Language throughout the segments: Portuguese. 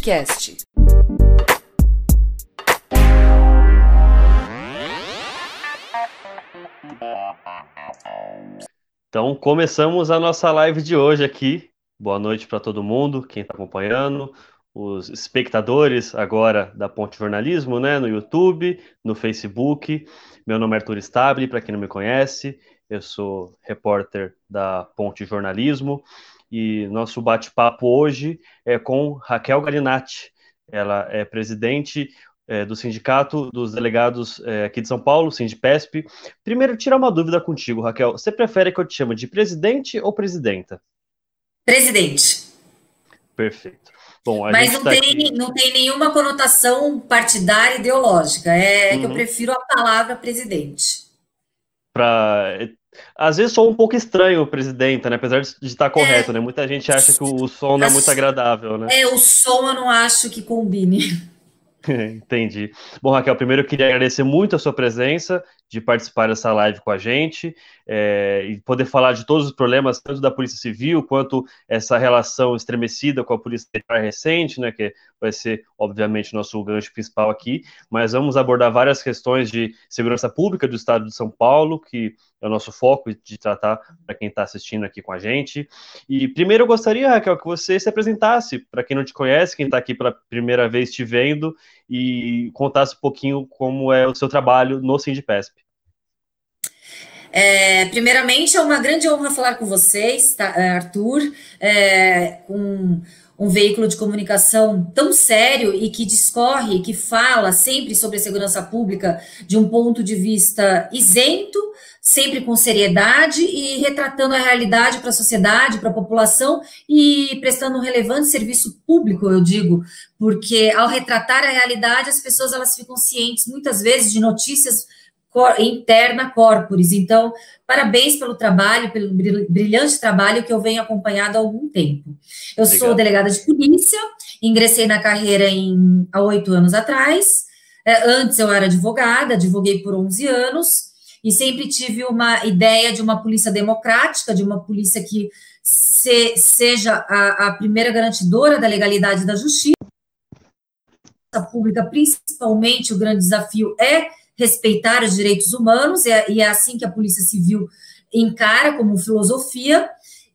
Podcast. Então, começamos a nossa live de hoje aqui. Boa noite para todo mundo, quem está acompanhando, os espectadores agora da Ponte Jornalismo, né, no YouTube, no Facebook. Meu nome é Arthur Stabile, para quem não me conhece, eu sou repórter da Ponte Jornalismo e nosso bate-papo hoje é com Raquel Galinatti. Ela é presidente do Sindicato dos Delegados aqui de São Paulo, Sindipesp. Primeiro, tirar uma dúvida contigo, Raquel. Você prefere que eu te chame de presidente ou presidenta? Presidente. Perfeito. Bom, a Mas gente está aqui... não tem nenhuma conotação partidária ideológica. Que eu prefiro a palavra presidente. Às vezes sou um pouco estranho, presidenta, né? Apesar de estar correto, né? Muita gente acha que o som não é muito agradável, né? O som eu não acho que combine. Entendi. Bom, Raquel, primeiro eu queria agradecer muito a sua presença, de participar dessa live com a gente, e poder falar de todos os problemas, tanto da Polícia Civil, quanto essa relação estremecida com a Polícia Militar recente, né, que vai ser, obviamente, nosso gancho principal aqui, mas vamos abordar várias questões de segurança pública do Estado de São Paulo, que é o nosso foco de tratar para quem está assistindo aqui com a gente. E primeiro eu gostaria, Raquel, que você se apresentasse, para quem não te conhece, quem está aqui pela primeira vez te vendo, e contasse um pouquinho como é o seu trabalho no Sindipesp. Primeiramente, é uma grande honra falar com vocês, tá, Arthur, com um veículo de comunicação tão sério e que discorre, que fala sempre sobre a segurança pública de um ponto de vista isento, sempre com seriedade e retratando a realidade para a sociedade, para a população e prestando um relevante serviço público, eu digo, porque ao retratar a realidade, as pessoas elas ficam cientes muitas vezes de notícias interna corporis. Então, parabéns pelo trabalho, pelo brilhante trabalho que eu venho acompanhado há algum tempo. Eu sou delegada de polícia, ingressei na carreira há 8 anos atrás. Antes eu era advogada, advoguei por 11 anos, e sempre tive uma ideia de uma polícia democrática, de uma polícia que seja a primeira garantidora da legalidade e da justiça. A pública, principalmente, o grande desafio é respeitar os direitos humanos, e é assim que a Polícia Civil encara como filosofia,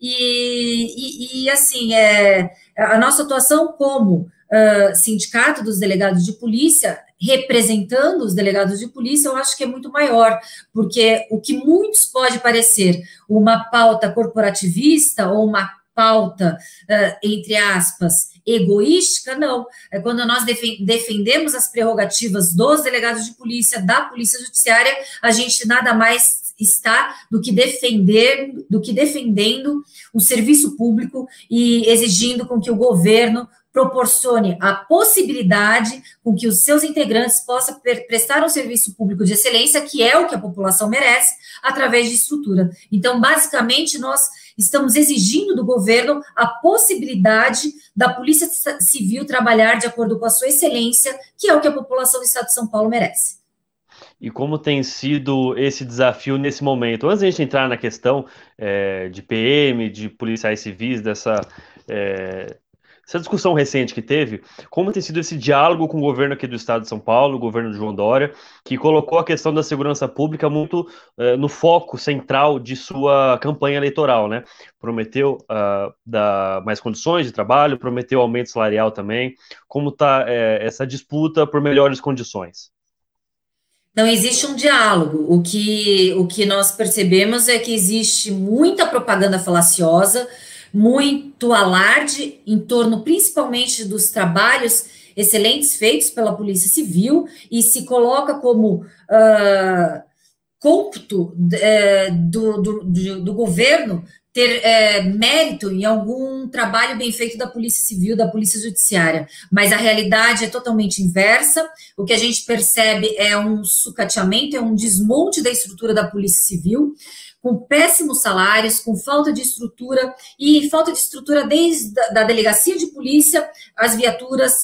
e assim, a nossa atuação como sindicato dos delegados de polícia, representando os delegados de polícia, eu acho que é muito maior, porque o que muitos pode parecer uma pauta corporativista ou uma pauta, entre aspas, egoística, não. É quando nós defendemos as prerrogativas dos delegados de polícia, da polícia judiciária, a gente nada mais está do que defendendo o serviço público e exigindo com que o governo proporcione a possibilidade com que os seus integrantes possam prestar um serviço público de excelência, que é o que a população merece, através de estrutura. Então, basicamente, nós estamos exigindo do governo a possibilidade da Polícia Civil trabalhar de acordo com a sua excelência, que é o que a população do Estado de São Paulo merece. E como tem sido esse desafio nesse momento? Antes de a gente entrar na questão de PM, de policiais civis, essa discussão recente que teve, como tem sido esse diálogo com o governo aqui do Estado de São Paulo, o governo de João Dória, que colocou a questão da segurança pública muito no foco central de sua campanha eleitoral, né? Prometeu dar mais condições de trabalho, prometeu aumento salarial também. Como está essa disputa por melhores condições? Não existe um diálogo. O que nós percebemos é que existe muita propaganda falaciosa, muito alarde em torno, principalmente, dos trabalhos excelentes feitos pela Polícia Civil, e se coloca como cômputo do governo ter mérito em algum trabalho bem feito da Polícia Civil, da Polícia Judiciária, mas a realidade é totalmente inversa. O que a gente percebe é um sucateamento, é um desmonte da estrutura da Polícia Civil, com péssimos salários, com falta de estrutura, e falta de estrutura desde a delegacia de polícia, as viaturas,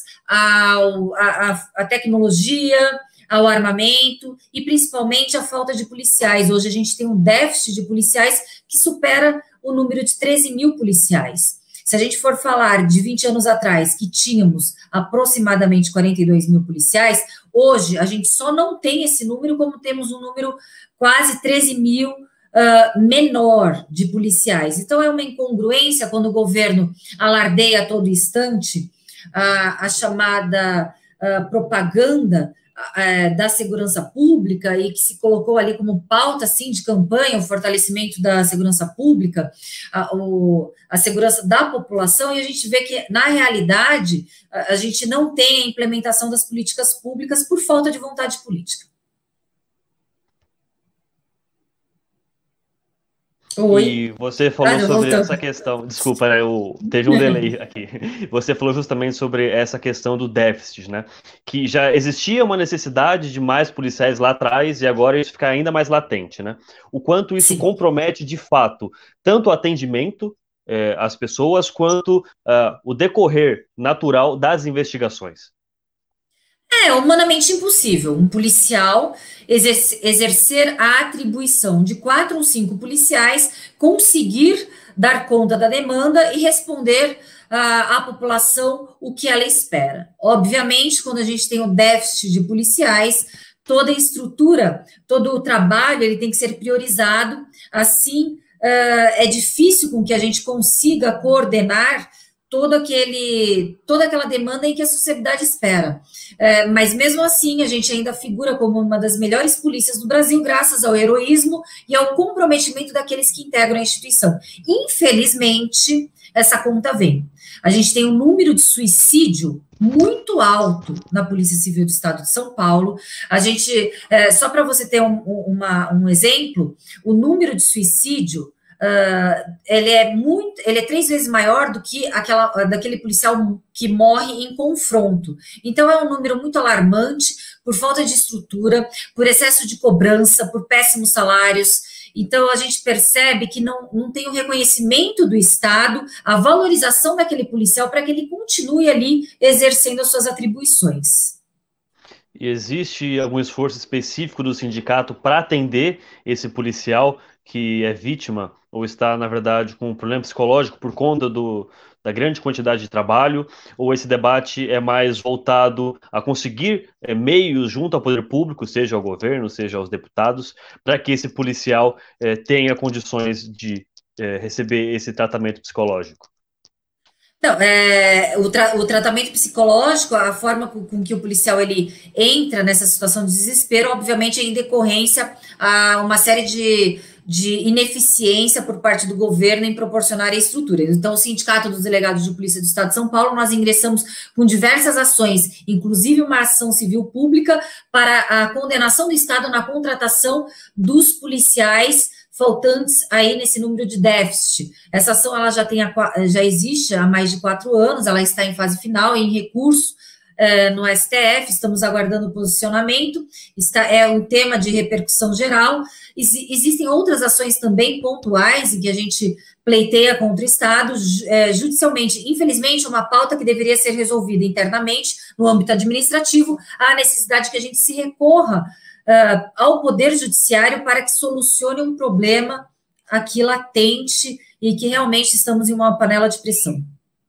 a tecnologia, ao armamento e principalmente a falta de policiais. Hoje a gente tem um déficit de policiais que supera o número de 13 mil policiais. Se a gente for falar de 20 anos atrás, que tínhamos aproximadamente 42 mil policiais, hoje a gente só não tem esse número, como temos um número quase 13 mil menor de policiais. Então, é uma incongruência quando o governo alardeia a todo instante a chamada propaganda da segurança pública e que se colocou ali como pauta, assim, de campanha, o fortalecimento da segurança pública, a segurança da população, e a gente vê que, na realidade, a gente não tem a implementação das políticas públicas por falta de vontade política. Oi. E você falou sobre essa questão, desculpa, teve um delay aqui. Você falou justamente sobre essa questão do déficit, né? Que já existia uma necessidade de mais policiais lá atrás e agora isso fica ainda mais latente, né? O quanto isso compromete de fato tanto o atendimento às pessoas quanto o decorrer natural das investigações. É humanamente impossível um policial exercer a atribuição de 4 ou 5 policiais, conseguir dar conta da demanda e responder à população o que ela espera. Obviamente, quando a gente tem o déficit de policiais, toda a estrutura, todo o trabalho, ele tem que ser priorizado, assim é difícil com que a gente consiga coordenar toda aquela demanda em que a sociedade espera. Mas, mesmo assim, a gente ainda figura como uma das melhores polícias do Brasil, graças ao heroísmo e ao comprometimento daqueles que integram a instituição. Infelizmente, essa conta vem. A gente tem um número de suicídio muito alto na Polícia Civil do Estado de São Paulo. A gente, só para você ter um exemplo, o número de suicídio ele é 3 vezes maior do que daquele policial que morre em confronto. Então, é um número muito alarmante por falta de estrutura, por excesso de cobrança, por péssimos salários. Então, a gente percebe que não tem o reconhecimento do Estado, a valorização daquele policial para que ele continue ali exercendo as suas atribuições. E existe algum esforço específico do sindicato para atender esse policial que é vítima ou está, na verdade, com um problema psicológico por conta da grande quantidade de trabalho, ou esse debate é mais voltado a conseguir meios junto ao poder público, seja ao governo, seja aos deputados, para que esse policial tenha condições de receber esse tratamento psicológico? Não, o tratamento psicológico, a forma com que o policial ele entra nessa situação de desespero, obviamente é em decorrência a uma série de ineficiência por parte do governo em proporcionar a estrutura. Então, o Sindicato dos Delegados de Polícia do Estado de São Paulo, nós ingressamos com diversas ações, inclusive uma ação civil pública para a condenação do Estado na contratação dos policiais faltantes aí nesse número de déficit. Essa ação ela já existe há mais de 4 anos, ela está em fase final, em recurso no STF, estamos aguardando o posicionamento, é um tema de repercussão geral. Existem outras ações também pontuais em que a gente pleiteia contra o Estado, judicialmente. Infelizmente, uma pauta que deveria ser resolvida internamente, no âmbito administrativo, há a necessidade que a gente se recorra ao Poder Judiciário para que solucione um problema aqui latente e que realmente estamos em uma panela de pressão.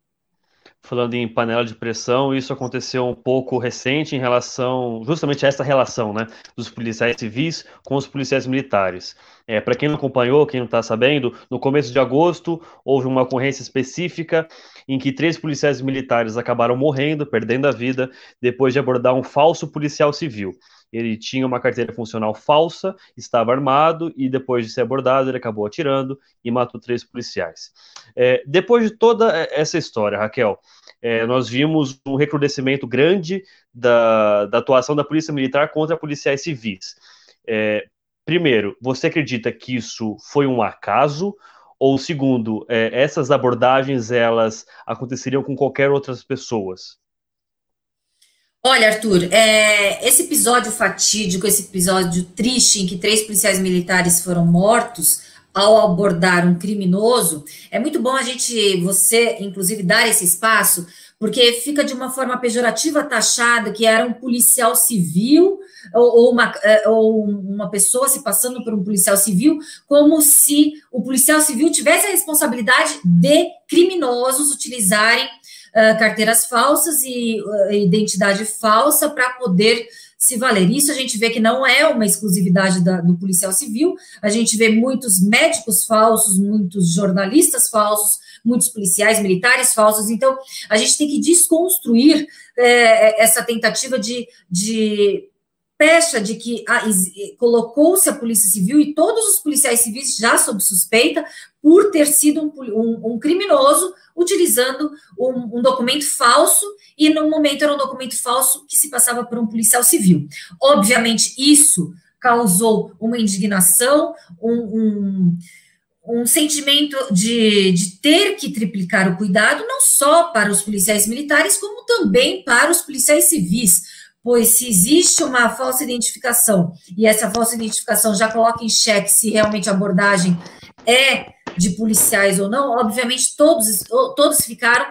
Falando em panela de pressão, isso aconteceu um pouco recente em relação justamente a essa relação, né, dos policiais civis com os policiais militares. Para quem não acompanhou, quem não está sabendo, no começo de agosto houve uma ocorrência específica em que 3 policiais militares acabaram morrendo, perdendo a vida, depois de abordar um falso policial civil. Ele tinha uma carteira funcional falsa, estava armado e depois de ser abordado ele acabou atirando e matou 3 policiais. Depois de toda essa história, Raquel, nós vimos um recrudescimento grande da atuação da Polícia Militar contra policiais civis. Primeiro, você acredita que isso foi um acaso? Ou segundo, essas abordagens elas aconteceriam com qualquer outras pessoas? Olha, Arthur, esse episódio fatídico, esse episódio triste em que 3 policiais militares foram mortos, ao abordar um criminoso, é muito bom você, inclusive, dar esse espaço, porque fica de uma forma pejorativa taxado que era um policial civil ou uma pessoa se passando por um policial civil, como se o policial civil tivesse a responsabilidade de criminosos utilizarem carteiras falsas e identidade falsa para poder se valer. Isso a gente vê que não é uma exclusividade do policial civil, a gente vê muitos médicos falsos, muitos jornalistas falsos, muitos policiais militares falsos, então a gente tem que desconstruir essa tentativa de pecha de que colocou-se a Polícia Civil e todos os policiais civis já sob suspeita por ter sido um criminoso utilizando um documento falso, e no momento era um documento falso que se passava por um policial civil. Obviamente, isso causou uma indignação, um sentimento de ter que triplicar o cuidado, não só para os policiais militares, como também para os policiais civis, pois se existe uma falsa identificação, e essa falsa identificação já coloca em xeque se realmente a abordagem é de policiais ou não, obviamente todos ficaram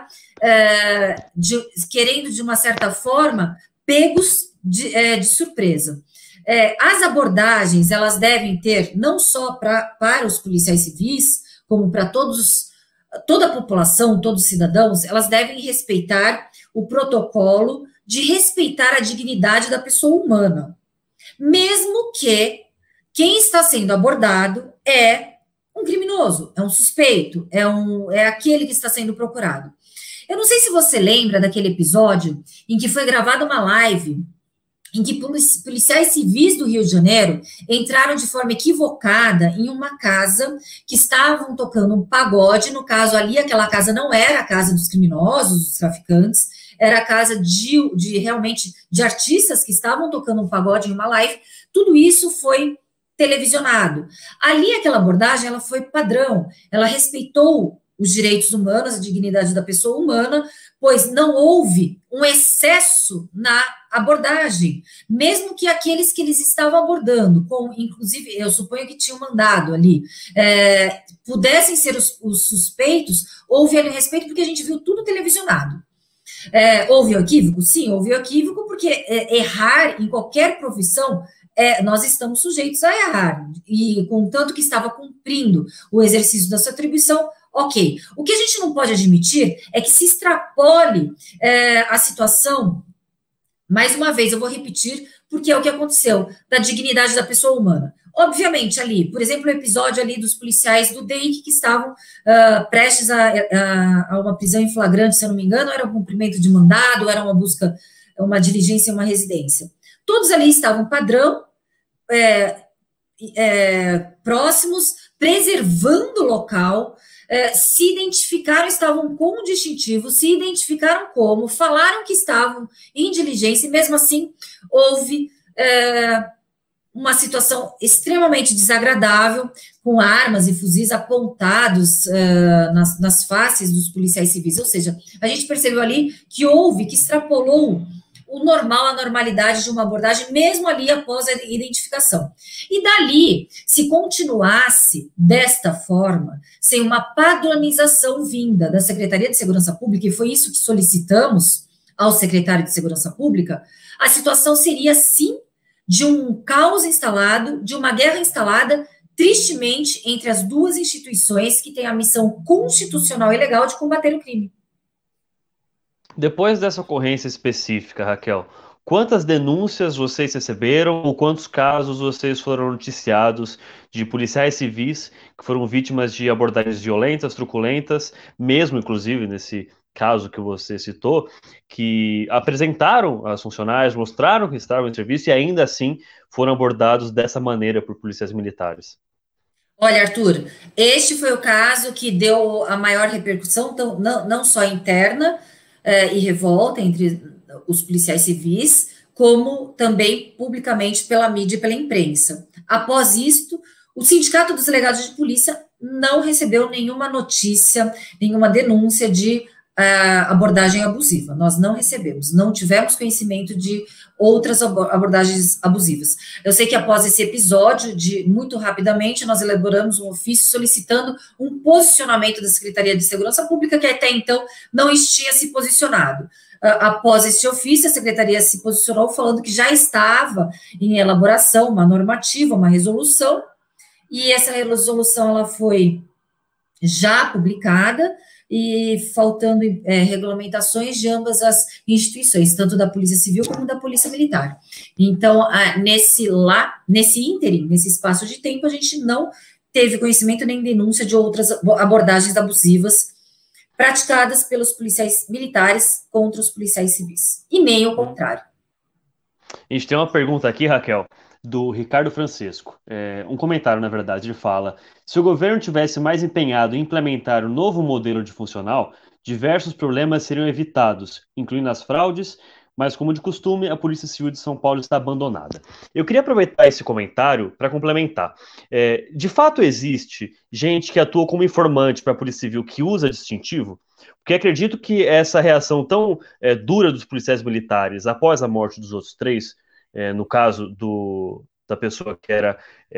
querendo, de uma certa forma, pegos de surpresa. As abordagens, elas devem ter, não só para os policiais civis, como para toda a população, todos os cidadãos, elas devem respeitar o protocolo de respeitar a dignidade da pessoa humana, mesmo que quem está sendo abordado é um criminoso, é um suspeito, é aquele que está sendo procurado. Eu não sei se você lembra daquele episódio em que foi gravada uma live em que policiais civis do Rio de Janeiro entraram de forma equivocada em uma casa que estavam tocando um pagode. No caso ali, aquela casa não era a casa dos criminosos, dos traficantes, era a casa realmente de artistas que estavam tocando um pagode em uma live. Tudo isso foi televisionado. Ali, aquela abordagem, ela foi padrão, ela respeitou os direitos humanos, a dignidade da pessoa humana, pois não houve um excesso na abordagem, mesmo que aqueles que eles estavam abordando, inclusive, eu suponho que tinham mandado ali, pudessem ser os suspeitos, houve ali respeito, porque a gente viu tudo televisionado. Houve o equívoco? Sim, houve o equívoco, porque errar em qualquer profissão, nós estamos sujeitos a errar, e contanto que estava cumprindo o exercício da sua atribuição, ok. O que a gente não pode admitir é que se extrapole a situação, mais uma vez, eu vou repetir, porque é o que aconteceu, da dignidade da pessoa humana. Obviamente, ali, por exemplo, o episódio ali dos policiais do DEIC que estavam prestes a uma prisão em flagrante, se eu não me engano, era um cumprimento de mandado, era uma busca, uma diligência em uma residência. Todos ali estavam padrão, próximos, preservando o local, se identificaram, estavam com o distintivo, se identificaram como, falaram que estavam em diligência, e mesmo assim houve uma situação extremamente desagradável, com armas e fuzis apontados nas faces dos policiais civis. Ou seja, a gente percebeu ali que extrapolou o normal, a normalidade de uma abordagem, mesmo ali após a identificação. E dali, se continuasse desta forma, sem uma padronização vinda da Secretaria de Segurança Pública, e foi isso que solicitamos ao secretário de Segurança Pública, a situação seria, sim, de um caos instalado, de uma guerra instalada, tristemente, entre as duas instituições que têm a missão constitucional e legal de combater o crime. Depois dessa ocorrência específica, Raquel, quantas denúncias vocês receberam ou quantos casos vocês foram noticiados de policiais civis que foram vítimas de abordagens violentas, truculentas, mesmo, inclusive, nesse caso que você citou, que apresentaram as funcionárias, mostraram que estavam em serviço e ainda assim foram abordados dessa maneira por policiais militares? Olha, Arthur, este foi o caso que deu a maior repercussão, não só interna, e revolta entre os policiais civis, como também publicamente pela mídia e pela imprensa. Após isto, o Sindicato dos Delegados de Polícia não recebeu nenhuma notícia, nenhuma denúncia de abordagem abusiva. Nós não recebemos, não tivemos conhecimento de outras abordagens abusivas. Eu sei que após esse episódio, muito rapidamente, nós elaboramos um ofício solicitando um posicionamento da Secretaria de Segurança Pública, que até então não tinha se posicionado. Após esse ofício, a Secretaria se posicionou falando que já estava em elaboração uma normativa, uma resolução, e essa resolução ela foi já publicada, e faltando regulamentações de ambas as instituições, tanto da Polícia Civil como da Polícia Militar. Então, nesse ínterim, nesse espaço de tempo, a gente não teve conhecimento nem denúncia de outras abordagens abusivas praticadas pelos policiais militares contra os policiais civis, e nem o contrário. A gente tem uma pergunta aqui, Raquel, do Ricardo Francisco. Um comentário, na verdade, ele fala: se o governo tivesse mais empenhado em implementar um novo modelo de funcional, diversos problemas seriam evitados, incluindo as fraudes, mas, como de costume, a Polícia Civil de São Paulo está abandonada. Eu queria aproveitar esse comentário para complementar. De fato, existe gente que atua como informante para a Polícia Civil que usa distintivo? Porque acredito que essa reação tão dura dos policiais militares após a morte dos outros três, no caso da pessoa que era,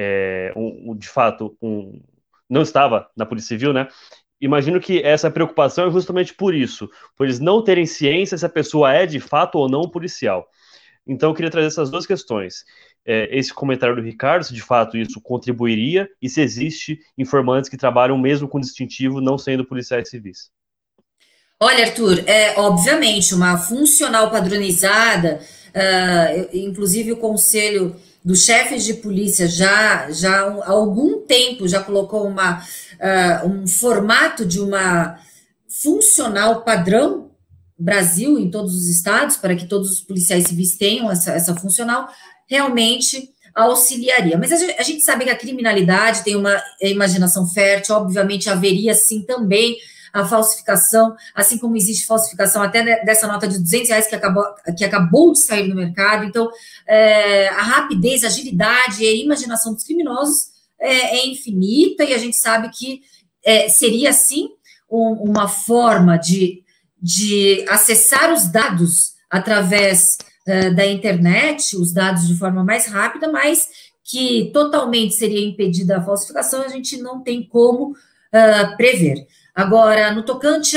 de fato, não estava na Polícia Civil, né? Imagino que essa preocupação é justamente por isso, por eles não terem ciência se a pessoa é de fato ou não policial. Então, eu queria trazer essas duas questões. Esse comentário do Ricardo, se de fato isso contribuiria, e se existe informantes que trabalham mesmo com distintivo, não sendo policiais civis. Olha, Arthur, obviamente uma funcional padronizada, inclusive o Conselho dos Chefes de Polícia já há algum tempo já colocou um formato de uma funcional padrão Brasil em todos os estados, para que todos os policiais civis tenham essa funcional, realmente auxiliaria. Mas a gente sabe que a criminalidade tem uma imaginação fértil, obviamente haveria sim também a falsificação, assim como existe falsificação até dessa nota de R$200 que acabou de sair no mercado. Então, a rapidez, a agilidade e a imaginação dos criminosos é infinita, e a gente sabe que seria, sim, uma forma de acessar os dados através da internet, os dados de forma mais rápida, mas que totalmente seria impedida a falsificação, a gente não tem como prever. Agora, no tocante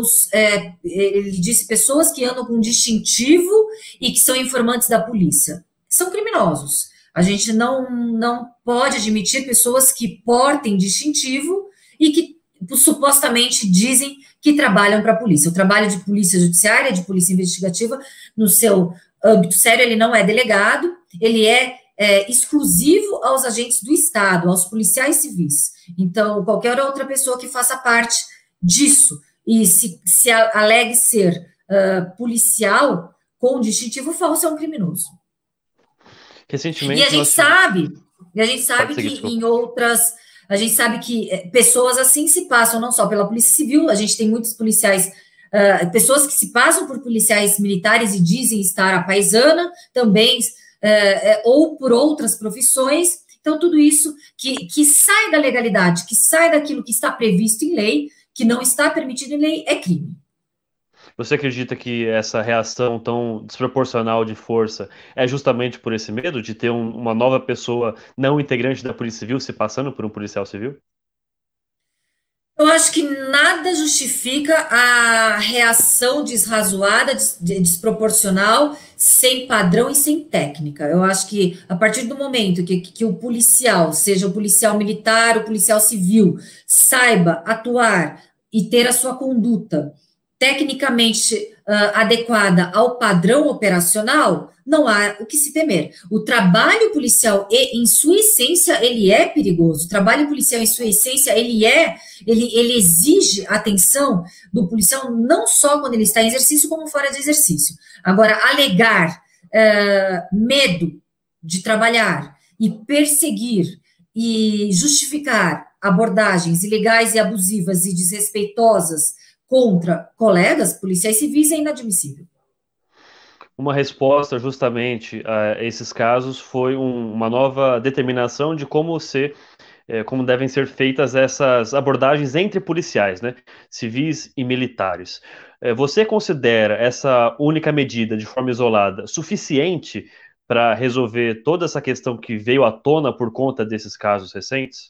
ele disse pessoas que andam com distintivo e que são informantes da polícia, são criminosos. A gente não pode admitir pessoas que portem distintivo e que supostamente dizem que trabalham para a polícia. O trabalho de polícia judiciária, de polícia investigativa, no seu âmbito sério, ele não é delegado, ele é exclusivo aos agentes do Estado, aos policiais civis. Então, qualquer outra pessoa que faça parte disso e se alegue ser policial com distintivo falso é um criminoso. Recentemente, e a gente sabe que em outras... A gente sabe que pessoas assim se passam não só pela Polícia Civil, a gente tem muitos policiais, pessoas que se passam por policiais militares e dizem estar à paisana, também, ou por outras profissões. Então, tudo isso que sai da legalidade, que sai daquilo que está previsto em lei, que não está permitido em lei, é crime. Você acredita que essa reação tão desproporcional de força é justamente por esse medo de ter uma nova pessoa não integrante da Polícia Civil se passando por um policial civil? Eu acho que nada justifica a reação desrazoada, desproporcional, sem padrão e sem técnica. Eu acho que a partir do momento que o policial, seja o policial militar, o policial civil, saiba atuar e ter a sua conduta tecnicamente adequada ao padrão operacional, não há o que se temer. O trabalho policial, em sua essência, ele é perigoso. O trabalho policial, em sua essência, ele exige atenção do policial, não só quando ele está em exercício, como fora de exercício. Agora, alegar medo de trabalhar e perseguir e justificar abordagens ilegais e abusivas e desrespeitosas contra colegas policiais civis é inadmissível. Uma resposta justamente a esses casos foi uma nova determinação de como ser como devem ser feitas essas abordagens entre policiais, né, civis e militares. Você considera essa única medida, de forma isolada, suficiente para resolver toda essa questão que veio à tona por conta desses casos recentes?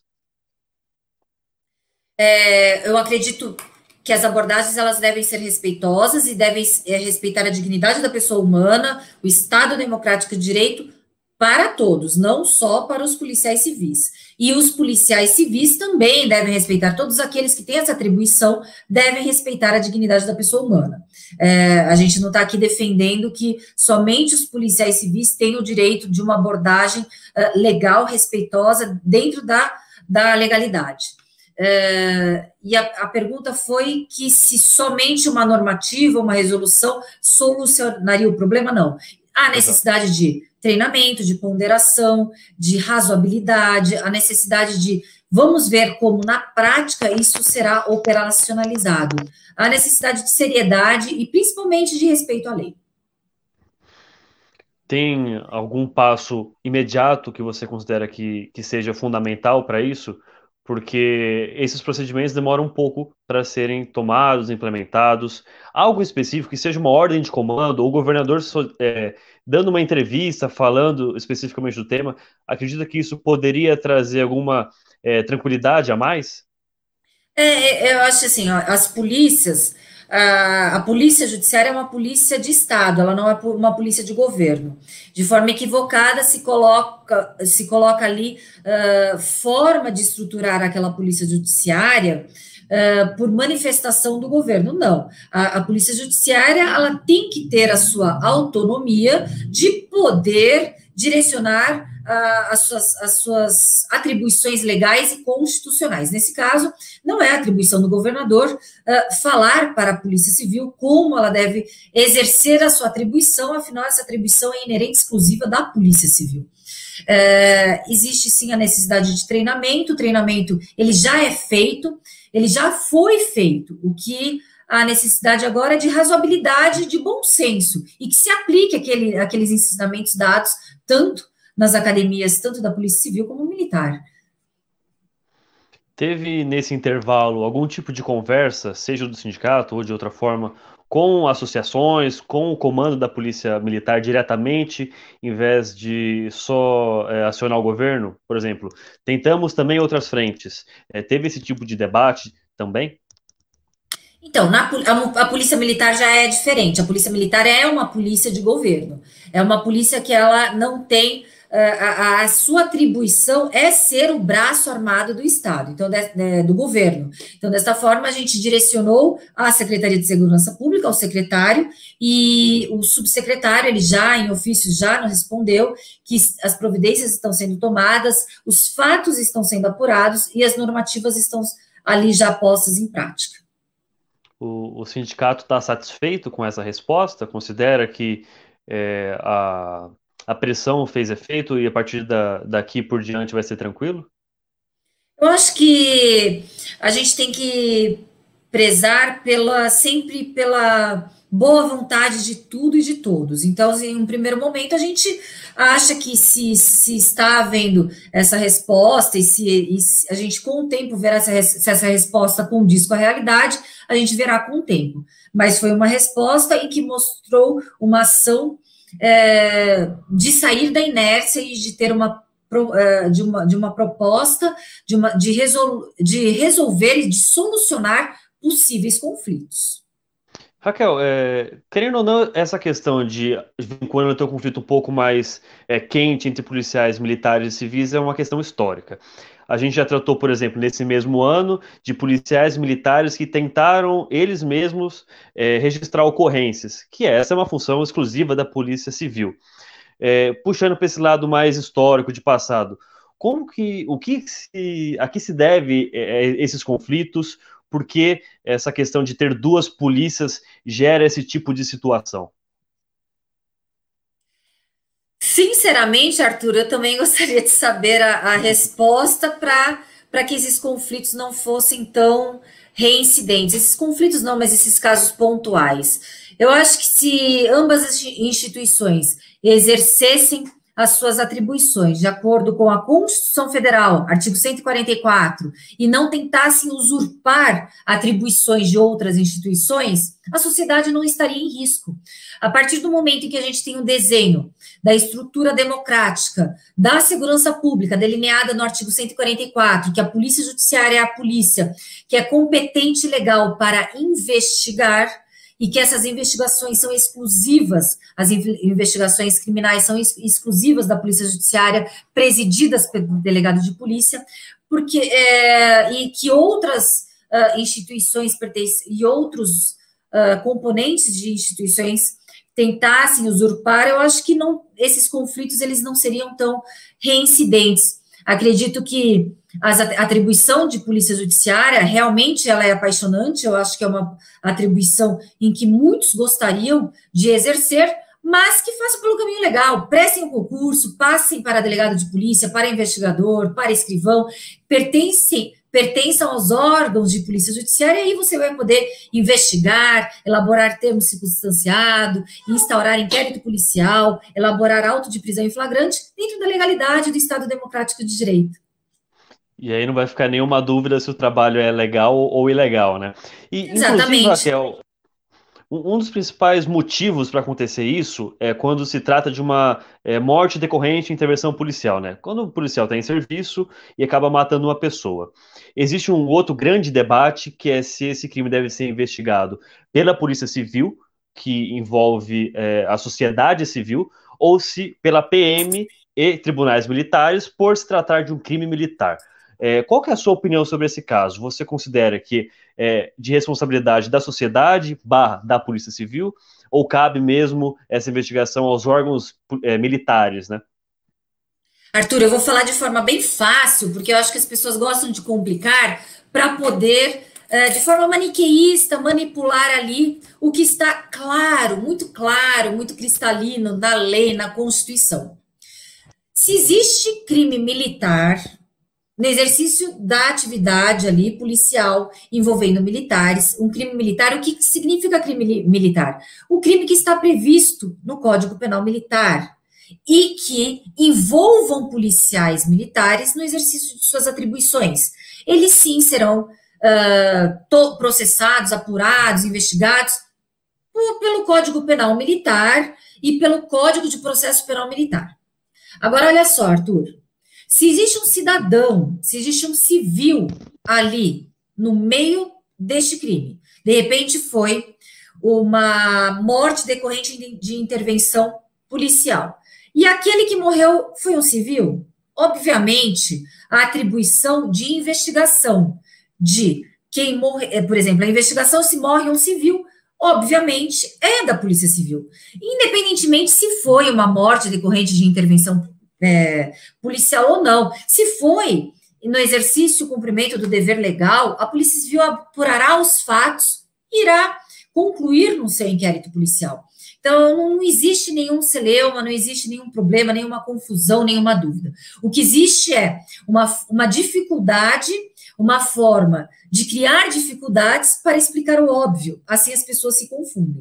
Eu acredito que as abordagens elas devem ser respeitosas e devem respeitar a dignidade da pessoa humana, o Estado democrático de direito para todos, não só para os policiais civis. E os policiais civis também devem respeitar, todos aqueles que têm essa atribuição devem respeitar a dignidade da pessoa humana. A gente não está aqui defendendo que somente os policiais civis têm o direito de uma abordagem legal, respeitosa, dentro da legalidade. E a pergunta foi que se somente uma normativa, uma resolução solucionaria o problema, não. Há necessidade de treinamento, de ponderação, de razoabilidade, a necessidade de, vamos ver como na prática isso será operacionalizado, a necessidade de seriedade e principalmente de respeito à lei. Tem algum passo imediato que você considera que seja fundamental para isso? Porque esses procedimentos demoram um pouco para serem tomados, implementados. Algo específico, que seja uma ordem de comando, ou o governador dando uma entrevista, falando especificamente do tema, acredita que isso poderia trazer alguma tranquilidade a mais? Eu acho assim, ó, as polícias, a polícia judiciária é uma polícia de Estado, ela não é uma polícia de governo. De forma equivocada se coloca ali forma de estruturar aquela polícia judiciária por manifestação do governo. Não, a polícia judiciária ela tem que ter a sua autonomia de poder direcionar as suas atribuições legais e constitucionais. Nesse caso, não é atribuição do governador falar para a Polícia Civil como ela deve exercer a sua atribuição, afinal, essa atribuição é inerente exclusiva da Polícia Civil. Existe sim a necessidade de treinamento, o treinamento ele já é feito, ele já foi feito, o que a necessidade agora é de razoabilidade, de bom senso, e que se aplique aqueles ensinamentos dados tanto nas academias, tanto da Polícia Civil como militar. Teve nesse intervalo algum tipo de conversa, seja do sindicato ou de outra forma, com associações, com o comando da Polícia Militar diretamente, em vez de só acionar o governo? Por exemplo, tentamos também outras frentes. Teve esse tipo de debate também? Então, a polícia militar já é diferente. A polícia militar é uma polícia de governo. É uma polícia que ela não tem a sua atribuição é ser o braço armado do Estado, então do governo. Então, desta forma, a gente direcionou a Secretaria de Segurança Pública, ao secretário, e o subsecretário, ele já, em ofício, já nos respondeu que as providências estão sendo tomadas, os fatos estão sendo apurados e as normativas estão ali já postas em prática. O sindicato está satisfeito com essa resposta? Considera que a pressão fez efeito e a partir daqui por diante vai ser tranquilo? Eu acho que a gente tem que prezar sempre pela boa vontade de tudo e de todos. Então, em um primeiro momento, a gente acha que se está havendo essa resposta e se a gente com o tempo verá se essa resposta condiz com a realidade, a gente verá com o tempo. Mas foi uma resposta em que mostrou uma ação de sair da inércia e de ter de uma proposta de resolver e de solucionar possíveis conflitos. Raquel, querendo ou não, essa questão de vinculando o teu conflito um pouco mais quente entre policiais, militares e civis é uma questão histórica. A gente já tratou, por exemplo, nesse mesmo ano, de policiais militares que tentaram eles mesmos registrar ocorrências, que essa é uma função exclusiva da Polícia Civil. Puxando para esse lado mais histórico, de passado, a que se deve esses conflitos? Por que essa questão de ter duas polícias gera esse tipo de situação? Sinceramente, Arthur, eu também gostaria de saber a resposta para que esses conflitos não fossem tão reincidentes. Esses conflitos não, mas esses casos pontuais. Eu acho que se ambas as instituições exercessem as suas atribuições, de acordo com a Constituição Federal, artigo 144, e não tentassem usurpar atribuições de outras instituições, a sociedade não estaria em risco. A partir do momento em que a gente tem um desenho da estrutura democrática, da segurança pública, delineada no artigo 144, que a polícia judiciária é a polícia, que é competente e legal para investigar, e que essas investigações são exclusivas, as investigações criminais são exclusivas da Polícia Judiciária, presididas pelo delegado de polícia, porque e que outras instituições e outros componentes de instituições tentassem usurpar, eu acho que não, esses conflitos eles não seriam tão reincidentes. Acredito que a atribuição de polícia judiciária, realmente ela é apaixonante, eu acho que é uma atribuição em que muitos gostariam de exercer, mas que façam pelo caminho legal, prestem o concurso, passem para delegado de polícia, para investigador, para escrivão, pertençam aos órgãos de polícia judiciária, e aí você vai poder investigar, elaborar termo circunstanciado, instaurar inquérito policial, elaborar auto de prisão em flagrante, dentro da legalidade do Estado Democrático de Direito. E aí não vai ficar nenhuma dúvida se o trabalho é legal ou ilegal, né? E, inclusive, Raquel, um dos principais motivos para acontecer isso é quando se trata de uma morte decorrente de intervenção policial, né? Quando o policial está em serviço e acaba matando uma pessoa. Existe um outro grande debate, que é se esse crime deve ser investigado pela Polícia Civil, que envolve a sociedade civil, ou se pela PM e tribunais militares, por se tratar de um crime militar. Qual que é a sua opinião sobre esse caso? Você considera que é de responsabilidade da sociedade / da Polícia Civil, ou cabe mesmo essa investigação aos órgãos militares, né? Arthur, eu vou falar de forma bem fácil, porque eu acho que as pessoas gostam de complicar para poder, de forma maniqueísta, manipular ali o que está claro, muito cristalino na lei, na Constituição. Se existe crime militar, no exercício da atividade ali policial envolvendo militares, um crime militar, o que significa crime militar? O crime que está previsto no Código Penal Militar e que envolvam policiais militares no exercício de suas atribuições. Eles sim serão processados, apurados, investigados pelo Código Penal Militar e pelo Código de Processo Penal Militar. Agora, olha só, Arthur. Se existe um cidadão, se existe um civil ali no meio deste crime, de repente foi uma morte decorrente de intervenção policial, e aquele que morreu foi um civil, obviamente, a atribuição de investigação de quem morre, por exemplo, a investigação se morre um civil, obviamente é da Polícia Civil, independentemente se foi uma morte decorrente de intervenção policial ou não. Se foi no exercício, o cumprimento do dever legal, a Polícia Civil apurará os fatos e irá concluir no seu inquérito policial. Então, não existe nenhum celeuma, não existe nenhum problema, nenhuma confusão, nenhuma dúvida. O que existe é uma dificuldade, uma forma de criar dificuldades para explicar o óbvio. Assim as pessoas se confundem.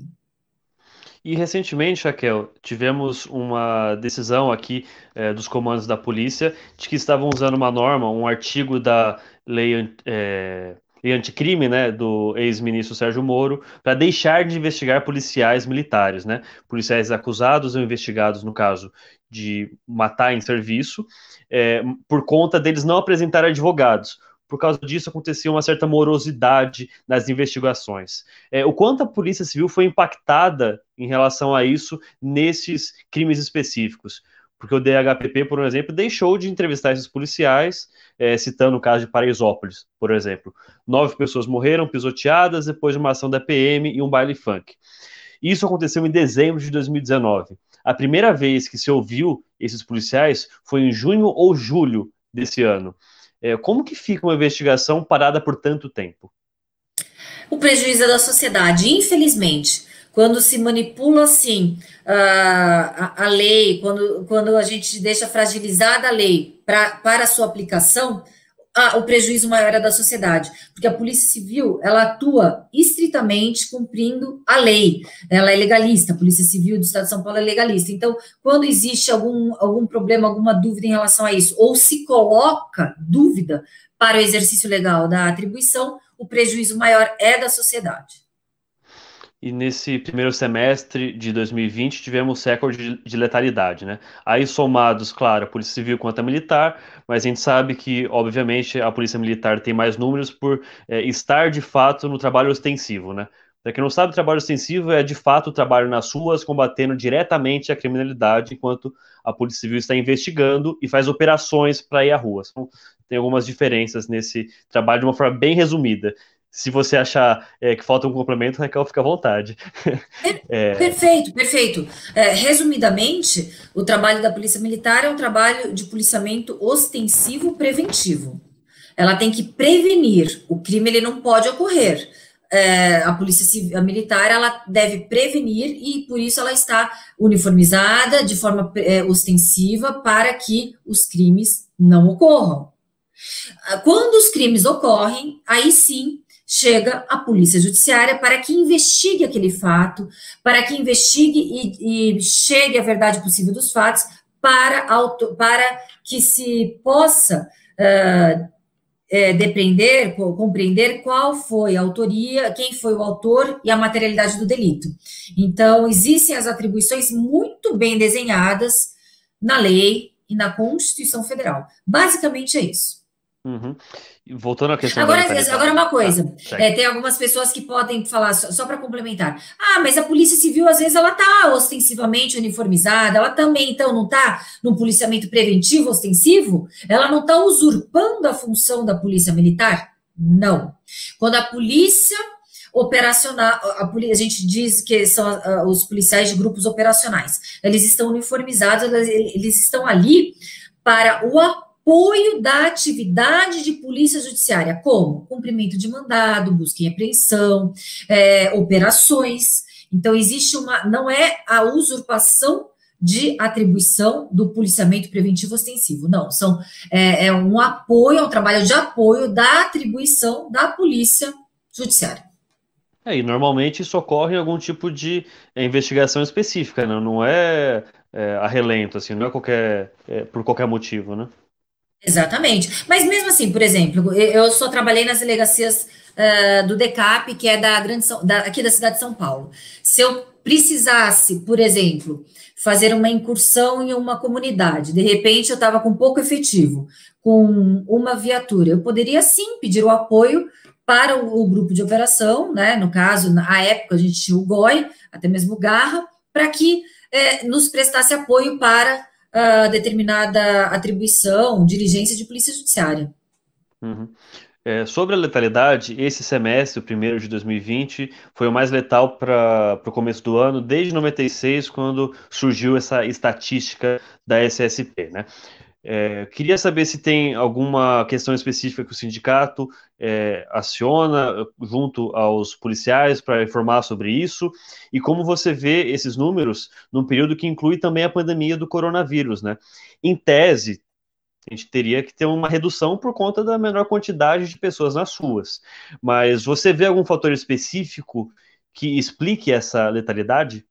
E recentemente, Raquel, tivemos uma decisão aqui dos comandos da polícia de que estavam usando uma norma, um artigo da lei anticrime, né, do ex-ministro Sérgio Moro, para deixar de investigar policiais militares, né, policiais acusados ou investigados, no caso de matar em serviço, por conta deles não apresentarem advogados. Por causa disso, acontecia uma certa morosidade nas investigações. O quanto a Polícia Civil foi impactada em relação a isso nesses crimes específicos? Porque o DHPP, por exemplo, deixou de entrevistar esses policiais, citando o caso de Paraisópolis, por exemplo. 9 pessoas morreram pisoteadas depois de uma ação da PM e um baile funk. Isso aconteceu em dezembro de 2019. A primeira vez que se ouviu esses policiais foi em junho ou julho desse ano. Como que fica uma investigação parada por tanto tempo? O prejuízo é da sociedade, infelizmente. Quando se manipula, assim, a lei, quando a gente deixa fragilizada a lei para a sua aplicação, o prejuízo maior é da sociedade, porque a Polícia Civil, ela atua estritamente cumprindo a lei, ela é legalista, a Polícia Civil do Estado de São Paulo é legalista, então, quando existe algum problema, alguma dúvida em relação a isso, ou se coloca dúvida para o exercício legal da atribuição, o prejuízo maior é da sociedade. E nesse primeiro semestre de 2020 tivemos recorde de letalidade, né? Aí somados, claro, a Polícia Civil quanto a militar, mas a gente sabe que, obviamente, a Polícia Militar tem mais números por estar de fato no trabalho ostensivo, né? Para quem não sabe, o trabalho ostensivo é de fato o trabalho nas ruas, combatendo diretamente a criminalidade, enquanto a Polícia Civil está investigando e faz operações para ir à rua. Então, tem algumas diferenças nesse trabalho de uma forma bem resumida. Se você achar que falta um complemento, Raquel, fica à vontade. Perfeito, perfeito. Resumidamente, o trabalho da Polícia Militar é um trabalho de policiamento ostensivo preventivo. Ela tem que prevenir, o crime ele não pode ocorrer. A Polícia Civil, a Militar, ela deve prevenir e, por isso, ela está uniformizada de forma ostensiva para que os crimes não ocorram. Quando os crimes ocorrem, aí sim, chega a Polícia Judiciária para que investigue aquele fato, para que investigue e chegue à verdade possível dos fatos, para que se possa compreender qual foi a autoria, quem foi o autor e a materialidade do delito. Então, existem as atribuições muito bem desenhadas na lei e na Constituição Federal. Basicamente é isso. Uhum. Voltando à questão Agora uma coisa, tem algumas pessoas que podem falar, só para complementar, mas a Polícia Civil, às vezes, ela está ostensivamente uniformizada, ela também, então, não está num policiamento preventivo ostensivo? Ela não está usurpando a função da Polícia Militar? Não. Quando a Polícia Operacional, a gente diz que são os policiais de grupos operacionais, eles estão uniformizados, eles estão ali para o apoio da atividade de polícia judiciária, como cumprimento de mandado, busca e apreensão, operações. Então, não é a usurpação de atribuição do policiamento preventivo ostensivo, não, um apoio, um trabalho de apoio da atribuição da polícia judiciária. E normalmente isso ocorre em algum tipo de investigação específica, né? Não é a relento, assim, não é por qualquer motivo, né? Exatamente. Mas mesmo assim, por exemplo, eu só trabalhei nas delegacias do DECAP, que é aqui da cidade de São Paulo. Se eu precisasse, por exemplo, fazer uma incursão em uma comunidade, de repente eu estava com pouco efetivo, com uma viatura, eu poderia sim pedir o apoio para o grupo de operação, né? No caso, na época a gente tinha o GOI, até mesmo o Garra, para que nos prestasse apoio para determinada atribuição, diligência de polícia judiciária. Uhum. Sobre a letalidade, esse semestre, o primeiro de 2020, foi o mais letal para o começo do ano, desde 96, quando surgiu essa estatística da SSP, né? Queria saber se tem alguma questão específica que o sindicato aciona junto aos policiais para informar sobre isso, e como você vê esses números num período que inclui também a pandemia do coronavírus, né? Em tese, a gente teria que ter uma redução por conta da menor quantidade de pessoas nas ruas. Mas você vê algum fator específico que explique essa letalidade?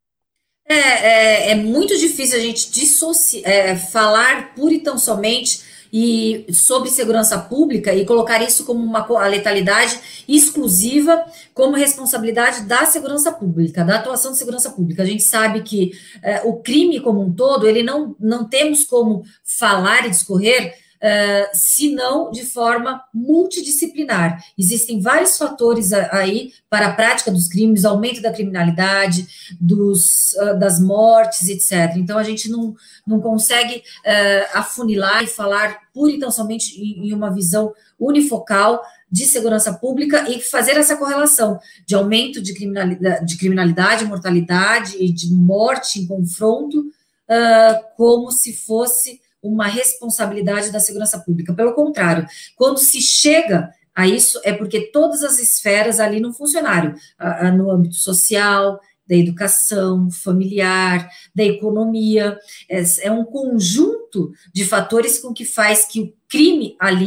É muito difícil a gente falar pura e tão somente sobre segurança pública e colocar isso como a letalidade exclusiva como responsabilidade da segurança pública, da atuação de segurança pública. A gente sabe que o crime como um todo, ele não temos como falar e discorrer senão de forma multidisciplinar. Existem vários fatores aí para a prática dos crimes, aumento da criminalidade, das mortes, etc. Então, a gente não consegue afunilar e falar pura e tão somente em uma visão unifocal de segurança pública e fazer essa correlação de aumento de criminalidade, mortalidade e de morte em confronto, como se fosse uma responsabilidade da segurança pública. Pelo contrário, quando se chega a isso, é porque todas as esferas ali não funcionaram, no âmbito social, da educação, familiar, da economia, é um conjunto de fatores com que faz que o crime ali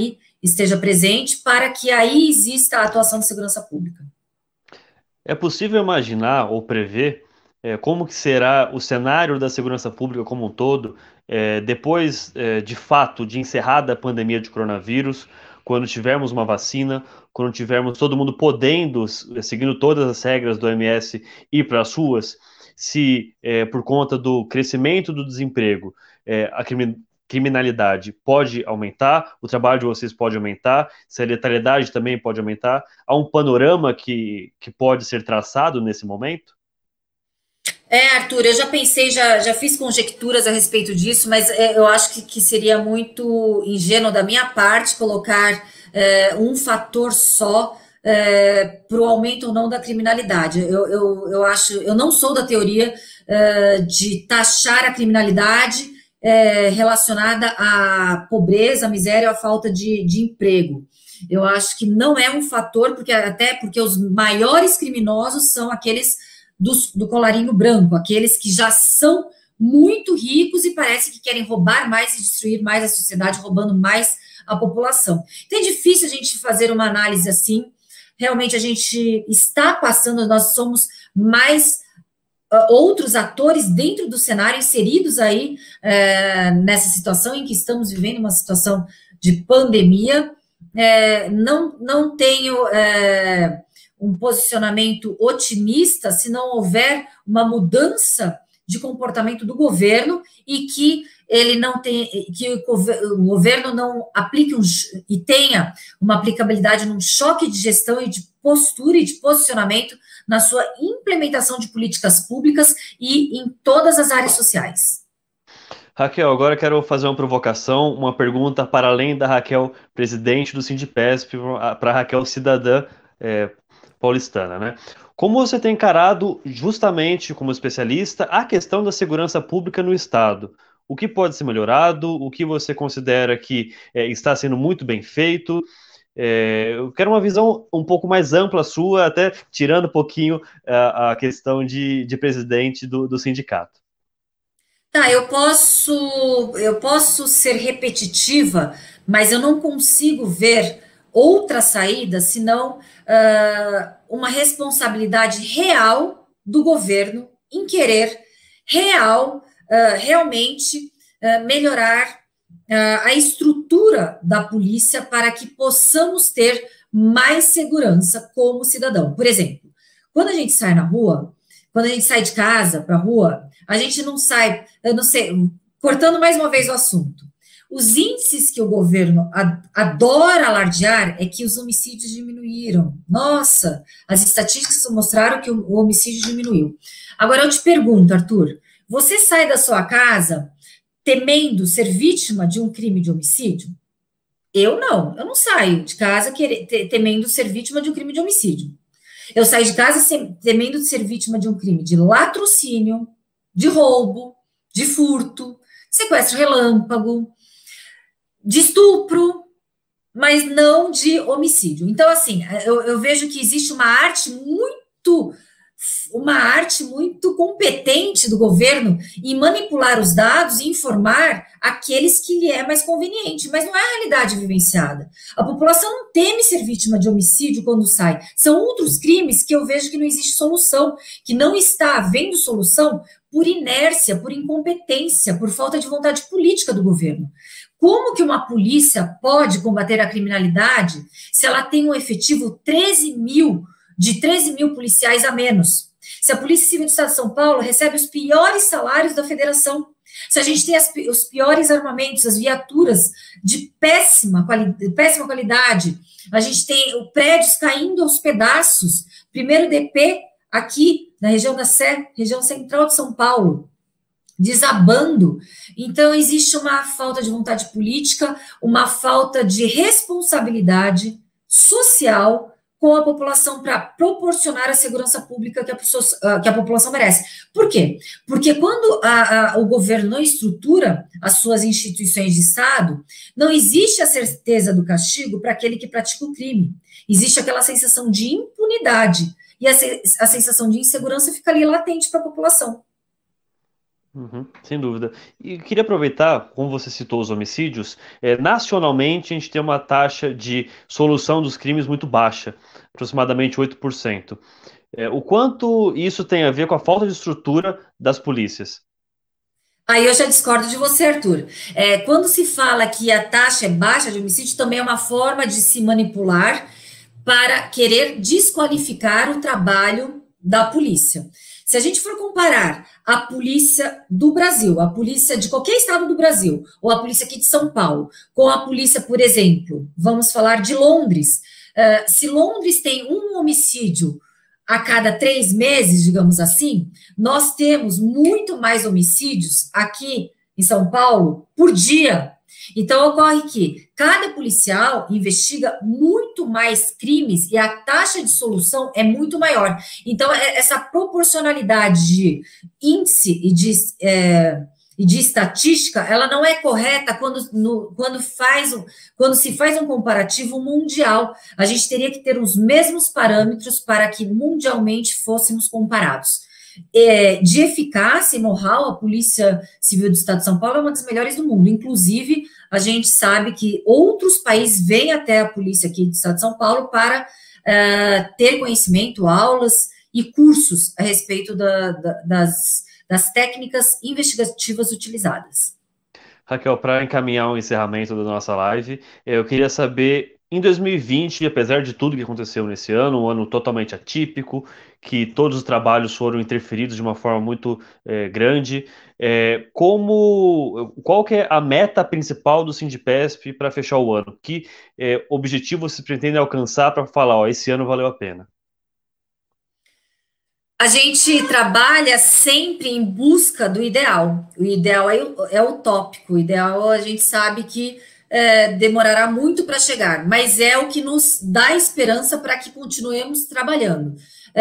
esteja presente para que aí exista a atuação de segurança pública. É possível imaginar ou prever como que será o cenário da segurança pública como um todo, depois, de fato, de encerrada a pandemia de coronavírus, quando tivermos uma vacina, quando tivermos todo mundo podendo, seguindo todas as regras do OMS, ir para as ruas, se por conta do crescimento do desemprego, a criminalidade pode aumentar, o trabalho de vocês pode aumentar, se a letalidade também pode aumentar. Há um panorama que pode ser traçado nesse momento? Arthur, eu já pensei, já fiz conjecturas a respeito disso, mas eu acho que seria muito ingênuo da minha parte colocar um fator só para o aumento ou não da criminalidade. Eu não sou da teoria de taxar a criminalidade relacionada à pobreza, à miséria, à falta de emprego. Eu acho que não é um fator, até porque os maiores criminosos são aqueles do colarinho branco, aqueles que já são muito ricos e parece que querem roubar mais e destruir mais a sociedade, roubando mais a população. Então é difícil a gente fazer uma análise assim. Realmente a gente está passando, nós somos mais outros atores dentro do cenário inseridos aí nessa situação em que estamos vivendo uma situação de pandemia. Não tenho um posicionamento otimista se não houver uma mudança de comportamento do governo e que ele não tem, que o governo não aplique e tenha uma aplicabilidade num choque de gestão e de postura e de posicionamento na sua implementação de políticas públicas e em todas as áreas sociais. Raquel, agora quero fazer uma provocação, uma pergunta para além da Raquel, presidente do Sindipesp, para a Raquel, cidadã paulistana, né? Como você tem encarado, justamente como especialista, a questão da segurança pública no Estado? O que pode ser melhorado? O que você considera que está sendo muito bem feito? Eu quero uma visão um pouco mais ampla sua, até tirando um pouquinho a questão de presidente do sindicato. Tá, eu posso ser repetitiva, mas eu não consigo ver outra saída senão uma responsabilidade real do governo em querer realmente melhorar a estrutura da polícia para que possamos ter mais segurança como cidadão. Por exemplo, quando a gente sai na rua, quando a gente sai de casa para a rua, a gente não sai, eu não sei, cortando mais uma vez o assunto. Os índices que o governo adora alardear é que os homicídios diminuíram. Nossa, as estatísticas mostraram que o homicídio diminuiu. Agora eu te pergunto, Arthur, você sai da sua casa temendo ser vítima de um crime de homicídio? Eu não saio de casa temendo ser vítima de um crime de homicídio. Eu saio de casa temendo ser vítima de um crime de latrocínio, de roubo, de furto, sequestro relâmpago, de estupro, mas não de homicídio. Então, assim, eu vejo que existe uma arte muito competente do governo em manipular os dados e informar aqueles que lhe é mais conveniente, mas não é a realidade vivenciada. A população não teme ser vítima de homicídio quando sai. São outros crimes que eu vejo que não existe solução, que não está havendo solução por inércia, por incompetência, por falta de vontade política do governo. Como que uma polícia pode combater a criminalidade se ela tem um efetivo de 13 mil policiais a menos? Se a Polícia Civil do Estado de São Paulo recebe os piores salários da federação, se a gente tem os piores armamentos, as viaturas de péssima qualidade, a gente tem prédios caindo aos pedaços, primeiro DP aqui na região da Sé, região central de São Paulo, desabando. Então, existe uma falta de vontade política, uma falta de responsabilidade social com a população para proporcionar a segurança pública que a população merece. Por quê? Porque quando o governo não estrutura as suas instituições de Estado, não existe a certeza do castigo para aquele que pratica o crime. Existe aquela sensação de impunidade, e a sensação de insegurança fica ali latente para a população. Uhum, sem dúvida. E queria aproveitar, como você citou os homicídios, nacionalmente a gente tem uma taxa de solução dos crimes muito baixa, aproximadamente 8%. O quanto isso tem a ver com a falta de estrutura das polícias? Aí eu já discordo de você, Arthur. Quando se fala que a taxa é baixa de homicídio, também é uma forma de se manipular para querer desqualificar o trabalho da polícia. Se a gente for comparar a polícia do Brasil, a polícia de qualquer estado do Brasil, ou a polícia aqui de São Paulo, com a polícia, por exemplo, vamos falar de Londres. Se Londres tem um homicídio a cada 3 meses, digamos assim, nós temos muito mais homicídios aqui em São Paulo por dia. Então, ocorre que cada policial investiga muito mais crimes e a taxa de solução é muito maior. Então, essa proporcionalidade de índice e de estatística, ela não é correta quando se faz um comparativo mundial. A gente teria que ter os mesmos parâmetros para que mundialmente fôssemos comparados. De eficácia e know-how, a Polícia Civil do Estado de São Paulo é uma das melhores do mundo. Inclusive, a gente sabe que outros países vêm até a polícia aqui do Estado de São Paulo para ter conhecimento, aulas e cursos a respeito das técnicas investigativas utilizadas. Raquel, para encaminhar o encerramento da nossa live, eu queria saber, em 2020, apesar de tudo que aconteceu nesse ano, um ano totalmente atípico, que todos os trabalhos foram interferidos de uma forma muito grande, qual que é a meta principal do Sindipesp para fechar o ano? Que objetivo você pretende alcançar para falar, ó, esse ano valeu a pena? A gente trabalha sempre em busca do ideal. O ideal é utópico. O ideal a gente sabe que demorará muito para chegar, mas é o que nos dá esperança para que continuemos trabalhando.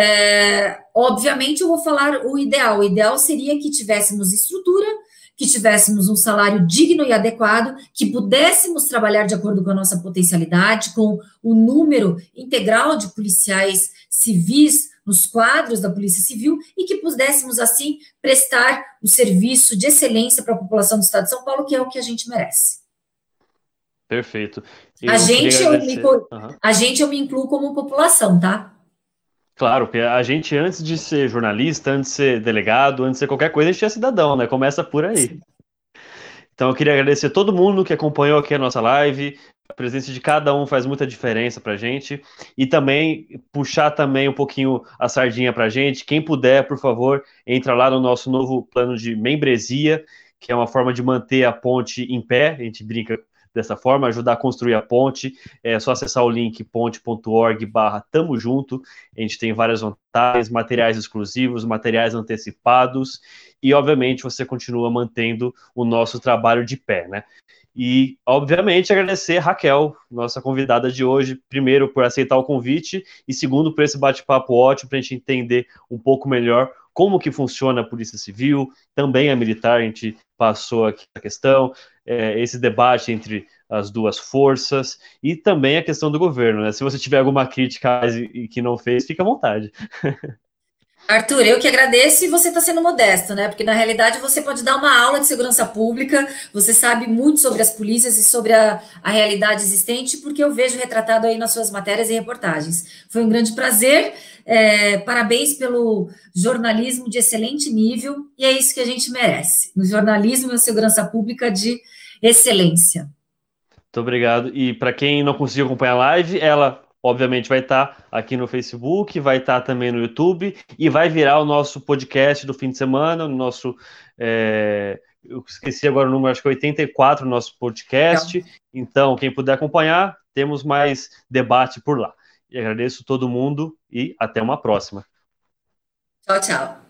Obviamente, eu vou falar o ideal. O ideal seria que tivéssemos estrutura, que tivéssemos um salário digno e adequado, que pudéssemos trabalhar de acordo com a nossa potencialidade, com o número integral de policiais civis nos quadros da Polícia Civil e que pudéssemos, assim, prestar o serviço de excelência para a população do Estado de São Paulo, que é o que a gente merece. Perfeito. A Eu queria gente, agradecer. Uhum. eu me incluo como população, tá? Claro, porque a gente, antes de ser jornalista, antes de ser delegado, antes de ser qualquer coisa, a gente é cidadão, né? Começa por aí. Então, eu queria agradecer a todo mundo que acompanhou aqui a nossa live. A presença de cada um faz muita diferença pra gente. E também puxar também um pouquinho a sardinha pra gente. Quem puder, por favor, entra lá no nosso novo plano de membresia, que é uma forma de manter a ponte em pé. A gente brinca dessa forma, ajudar a construir a ponte. É só acessar o link ponte.org/tamo junto. A gente tem várias vantagens, materiais exclusivos, materiais antecipados e, obviamente, você continua mantendo o nosso trabalho de pé, né? E, obviamente, agradecer a Raquel, nossa convidada de hoje, primeiro por aceitar o convite e segundo por esse bate-papo ótimo para a gente entender um pouco melhor como que funciona a Polícia Civil, também a militar, a gente passou aqui a questão, esse debate entre as duas forças e também a questão do governo, né? Se você tiver alguma crítica e que não fez, fica à vontade. Arthur, eu que agradeço e você está sendo modesto, né? Porque na realidade você pode dar uma aula de segurança pública, você sabe muito sobre as polícias e sobre a realidade existente, porque eu vejo retratado aí nas suas matérias e reportagens. Foi um grande prazer, parabéns pelo jornalismo de excelente nível, e é isso que a gente merece, no jornalismo e a segurança pública de excelência. Muito obrigado. E para quem não conseguiu acompanhar a live, ela obviamente vai estar aqui no Facebook, vai estar também no YouTube e vai virar o nosso podcast do fim de semana, o nosso. Eu esqueci agora o número, acho que é 84, o nosso podcast. Então, quem puder acompanhar, temos mais debate por lá. E agradeço todo mundo e até uma próxima. Tchau, tchau.